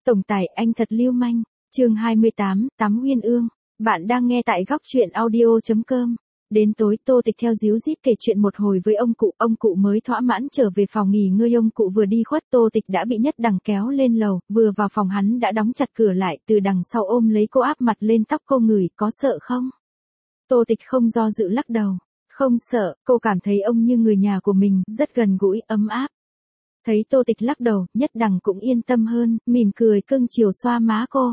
Tổng tài anh thật lưu manh. Chương 28, Tắm Uyên Ương. Bạn đang nghe tại góc truyện audio.com. Đến tối Tô Tịch theo díu dít kể chuyện một hồi với ông cụ mới thỏa mãn trở về phòng nghỉ ngơi. Ông cụ vừa đi khuất Tô Tịch đã bị Nhất Đằng kéo lên lầu, vừa vào phòng hắn đã đóng chặt cửa lại, từ đằng sau ôm lấy cô áp mặt lên tóc cô ngửi, có sợ không? Tô Tịch không do dự lắc đầu. Không sợ, cô cảm thấy ông như người nhà của mình, rất gần gũi, ấm áp. Thấy Tô Tịch lắc đầu, Nhất Đằng cũng yên tâm hơn, mỉm cười cưng chiều xoa má cô.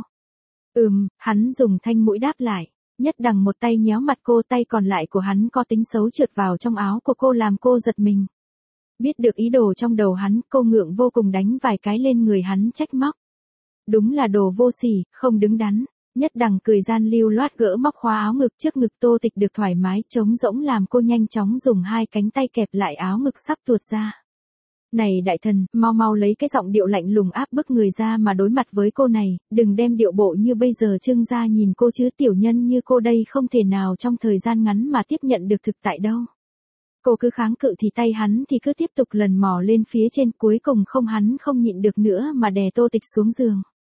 Hắn dùng thanh mũi đáp lại. Nhất Đằng một tay nhéo mặt cô, tay còn lại của hắn có tính xấu trượt vào trong áo của cô làm cô giật mình. Biết được ý đồ trong đầu hắn, cô ngượng vô cùng đánh vài cái lên người hắn trách móc. Đúng là đồ vô sỉ, không đứng đắn. Nhất Đằng cười gian lưu loát gỡ móc khóa áo ngực, trước ngực Tô Tịch được thoải mái trống rỗng làm cô nhanh chóng dùng hai cánh tay kẹp lại áo ngực sắp tuột ra. Này đại thần, mau lấy cái giọng điệu lạnh lùng áp bức người ra mà đối mặt với cô này, đừng đem điệu bộ như bây giờ trưng ra nhìn cô chứ, tiểu nhân như cô đây không thể nào trong thời gian ngắn mà tiếp nhận được thực tại đâu. Cô cứ kháng cự thì tay hắn thì cứ tiếp tục lần mò lên phía trên, cuối cùng hắn không nhịn được nữa mà đè Tô Tịch xuống giường.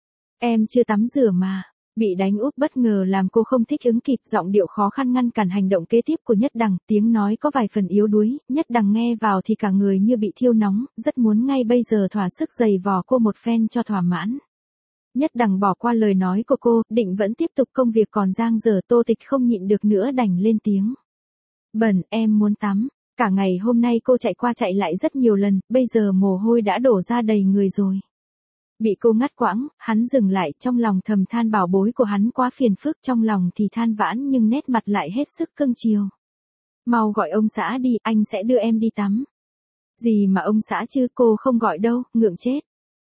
Em chưa tắm rửa mà. Bị đánh úp bất ngờ làm cô không thích ứng kịp, giọng điệu khó khăn ngăn cản hành động kế tiếp của Nhất Đằng, tiếng nói có vài phần yếu đuối, Nhất Đằng nghe vào thì cả người như bị thiêu nóng, rất muốn ngay bây giờ thỏa sức giày vò cô một phen cho thỏa mãn. Nhất Đằng bỏ qua lời nói của cô, định vẫn tiếp tục công việc còn dang dở. Tô Tịch không nhịn được nữa đành lên tiếng. Bẩn, em muốn tắm. Cả ngày hôm nay cô chạy qua chạy lại rất nhiều lần, bây giờ mồ hôi đã đổ ra đầy người rồi. Bị cô ngắt quãng, hắn dừng lại, trong lòng thầm than bảo bối của hắn quá phiền phức, trong lòng thì than vãn nhưng nét mặt lại hết sức cưng chiều. Mau gọi ông xã đi, anh sẽ đưa em đi tắm. Gì mà ông xã chứ, cô không gọi đâu, ngượng chết.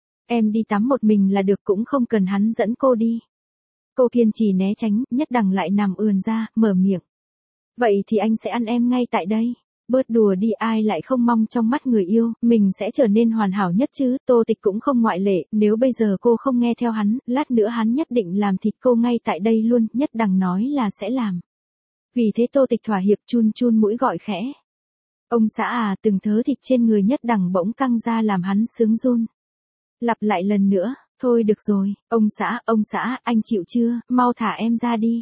Em đi tắm một mình là được, cũng không cần hắn dẫn cô đi. Cô kiên trì né tránh, Nhất Đằng lại nằm ườn ra, mở miệng. Vậy thì anh sẽ ăn em ngay tại đây. Bớt đùa đi, ai lại không mong trong mắt người yêu, mình sẽ trở nên hoàn hảo nhất chứ. Tô Tịch cũng không ngoại lệ, nếu bây giờ cô không nghe theo hắn, lát nữa hắn nhất định làm thịt cô ngay tại đây luôn, Nhất Đằng nói là sẽ làm. Vì thế Tô Tịch thỏa hiệp, chun chun mũi gọi khẽ. Ông xã à, từng thớ thịt trên người Nhất Đằng bỗng căng ra làm hắn sướng run. Lặp lại lần nữa, thôi được rồi, ông xã, anh chịu chưa, mau thả em ra đi.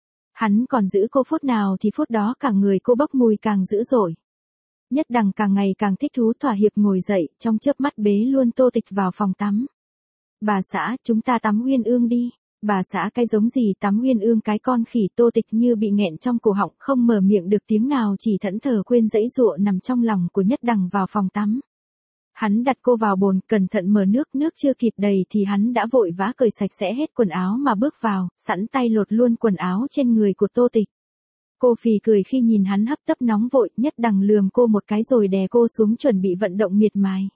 Hắn còn giữ cô phút nào thì phút đó cả người cô bốc mùi càng dữ dội. Nhất Đằng càng ngày càng thích thú, thỏa hiệp ngồi dậy, trong chớp mắt bế luôn Tô Tịch vào phòng tắm. Bà xã, chúng ta tắm Uyên Ương đi. Bà xã cái giống gì tắm Uyên Ương cái con khỉ. Tô Tịch như bị nghẹn trong cổ họng, không mở miệng được tiếng nào, chỉ thẫn thờ quên giãy giụa nằm trong lòng của Nhất Đằng vào phòng tắm. Hắn đặt cô vào bồn, cẩn thận mở nước chưa kịp đầy thì hắn đã vội vã cởi sạch sẽ hết quần áo mà bước vào, sẵn tay lột luôn quần áo trên người của Tô Tịch. Cô phì cười khi nhìn hắn hấp tấp nóng vội, Nhất Đằng lườm cô một cái rồi đè cô xuống chuẩn bị vận động miệt mài.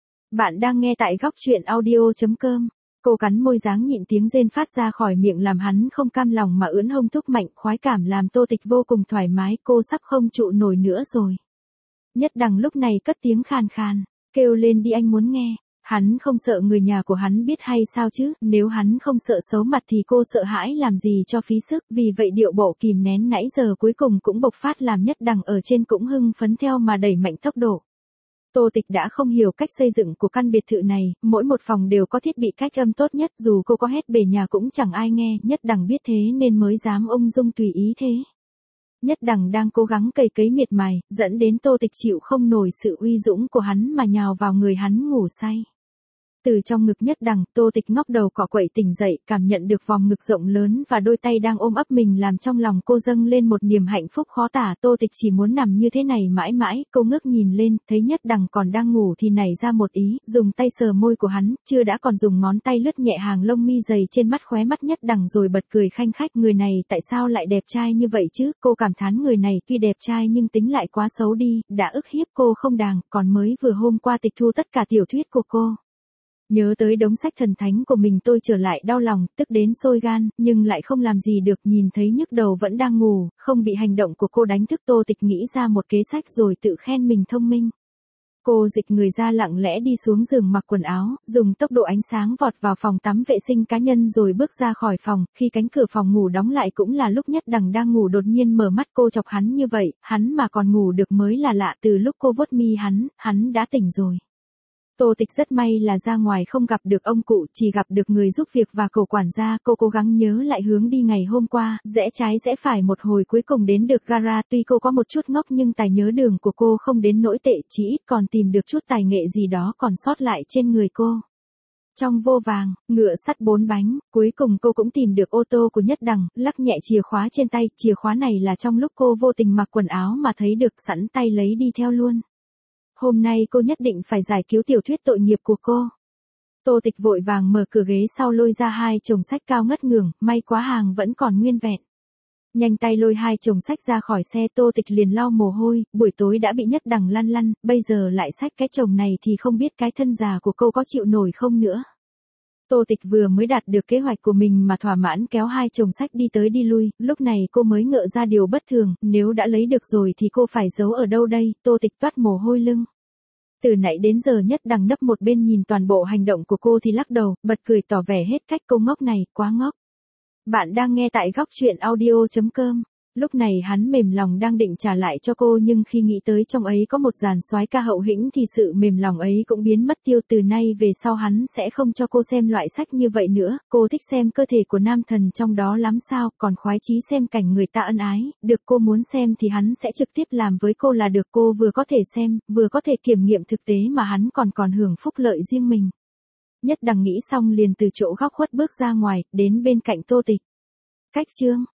Bạn đang nghe tại góc truyện audio.com. Cô cắn môi dáng nhịn tiếng rên phát ra khỏi miệng làm hắn không cam lòng mà ưỡn hông thúc mạnh, khoái cảm làm Tô Tịch vô cùng thoải mái, cô sắp không trụ nổi nữa rồi. Nhất Đằng lúc này cất tiếng khàn khàn. Kêu lên đi, anh muốn nghe. Hắn không sợ người nhà của hắn biết hay sao chứ, nếu hắn không sợ xấu mặt thì cô sợ hãi làm gì cho phí sức, vì vậy điệu bộ kìm nén nãy giờ cuối cùng cũng bộc phát làm Nhất Đằng ở trên cũng hưng phấn theo mà đẩy mạnh tốc độ. Tô Tịch đã không hiểu cách xây dựng của căn biệt thự này, mỗi một phòng đều có thiết bị cách âm tốt nhất, dù cô có hét bể nhà cũng chẳng ai nghe, Nhất Đằng biết thế nên mới dám ung dung tùy ý thế. Nhất Đằng đang cố gắng cấy miệt mài, dẫn đến Tô Tịch chịu không nổi sự uy dũng của hắn mà nhào vào người hắn ngủ say. Từ trong ngực Nhất Đằng, Tô Tịch ngóc đầu cọ quậy tỉnh dậy, cảm nhận được vòng ngực rộng lớn và đôi tay đang ôm ấp mình làm trong lòng cô dâng lên một niềm hạnh phúc khó tả. Tô Tịch chỉ muốn nằm như thế này mãi mãi, cô ngước nhìn lên, thấy Nhất Đằng còn đang ngủ thì nảy ra một ý, dùng tay sờ môi của hắn, chưa đã còn dùng ngón tay lướt nhẹ hàng lông mi dày trên mắt khóe mắt Nhất Đằng rồi bật cười khanh khách, người này tại sao lại đẹp trai như vậy chứ, cô cảm thán người này tuy đẹp trai nhưng tính lại quá xấu đi, đã ức hiếp cô không đàng, còn mới vừa hôm qua tịch thu tất cả tiểu thuyết của cô. Nhớ tới đống sách thần thánh của mình tôi trở lại đau lòng, tức đến sôi gan, nhưng lại không làm gì được, nhìn thấy nhức đầu vẫn đang ngủ, không bị hành động của cô đánh thức. Tô Tịch nghĩ ra một kế sách rồi tự khen mình thông minh. Cô dịch người ra lặng lẽ đi xuống giường mặc quần áo, dùng tốc độ ánh sáng vọt vào phòng tắm vệ sinh cá nhân rồi bước ra khỏi phòng, khi cánh cửa phòng ngủ đóng lại cũng là lúc Nhất Đằng đang ngủ đột nhiên mở mắt. Cô chọc hắn như vậy, hắn mà còn ngủ được mới là lạ, từ lúc cô vuốt mi hắn đã tỉnh rồi. Tô Tịch rất may là ra ngoài không gặp được ông cụ, chỉ gặp được người giúp việc và cậu quản gia. Cô cố gắng nhớ lại hướng đi ngày hôm qua, rẽ trái rẽ phải một hồi cuối cùng đến được gara. Tuy cô có một chút ngốc nhưng tài nhớ đường của cô không đến nỗi tệ, chỉ ít còn tìm được chút tài nghệ gì đó còn sót lại trên người cô. Trong vô vàng, ngựa sắt 4 bánh, cuối cùng cô cũng tìm được ô tô của Nhất Đằng, lắc nhẹ chìa khóa trên tay. Chìa khóa này là trong lúc cô vô tình mặc quần áo mà thấy được, sẵn tay lấy đi theo luôn. Hôm nay cô nhất định phải giải cứu tiểu thuyết tội nghiệp của cô. Tô Tịch vội vàng mở cửa ghế sau lôi ra 2 chồng sách cao ngất ngưởng, may quá hàng vẫn còn nguyên vẹn. Nhanh tay lôi 2 chồng sách ra khỏi xe, Tô Tịch liền lau mồ hôi, buổi tối đã bị Nhất Đằng lăn lăn, bây giờ lại xách cái chồng này thì không biết cái thân già của cô có chịu nổi không nữa. Tô Tịch vừa mới đạt được kế hoạch của mình mà thỏa mãn kéo 2 chồng sách đi tới đi lui, lúc này cô mới ngỡ ra điều bất thường, nếu đã lấy được rồi thì cô phải giấu ở đâu đây. Tô Tịch toát mồ hôi lưng. Từ nãy đến giờ Nhất Đằng nấp một bên nhìn toàn bộ hành động của cô thì lắc đầu, bật cười tỏ vẻ hết cách. Cô ngốc này, quá ngốc. Bạn đang nghe tại góc truyện audio.com. Lúc này hắn mềm lòng đang định trả lại cho cô, nhưng khi nghĩ tới trong ấy có một dàn soái ca hậu hĩnh thì sự mềm lòng ấy cũng biến mất tiêu. Từ nay về sau hắn sẽ không cho cô xem loại sách như vậy nữa. Cô thích xem cơ thể của nam thần trong đó lắm sao, còn khoái chí xem cảnh người ta ân ái. Được cô muốn xem thì hắn sẽ trực tiếp làm với cô là được. Cô vừa có thể xem, vừa có thể kiểm nghiệm thực tế mà hắn còn hưởng phúc lợi riêng mình. Nhất Đằng nghĩ xong liền từ chỗ góc khuất bước ra ngoài, đến bên cạnh Tô Tịch. Cách chương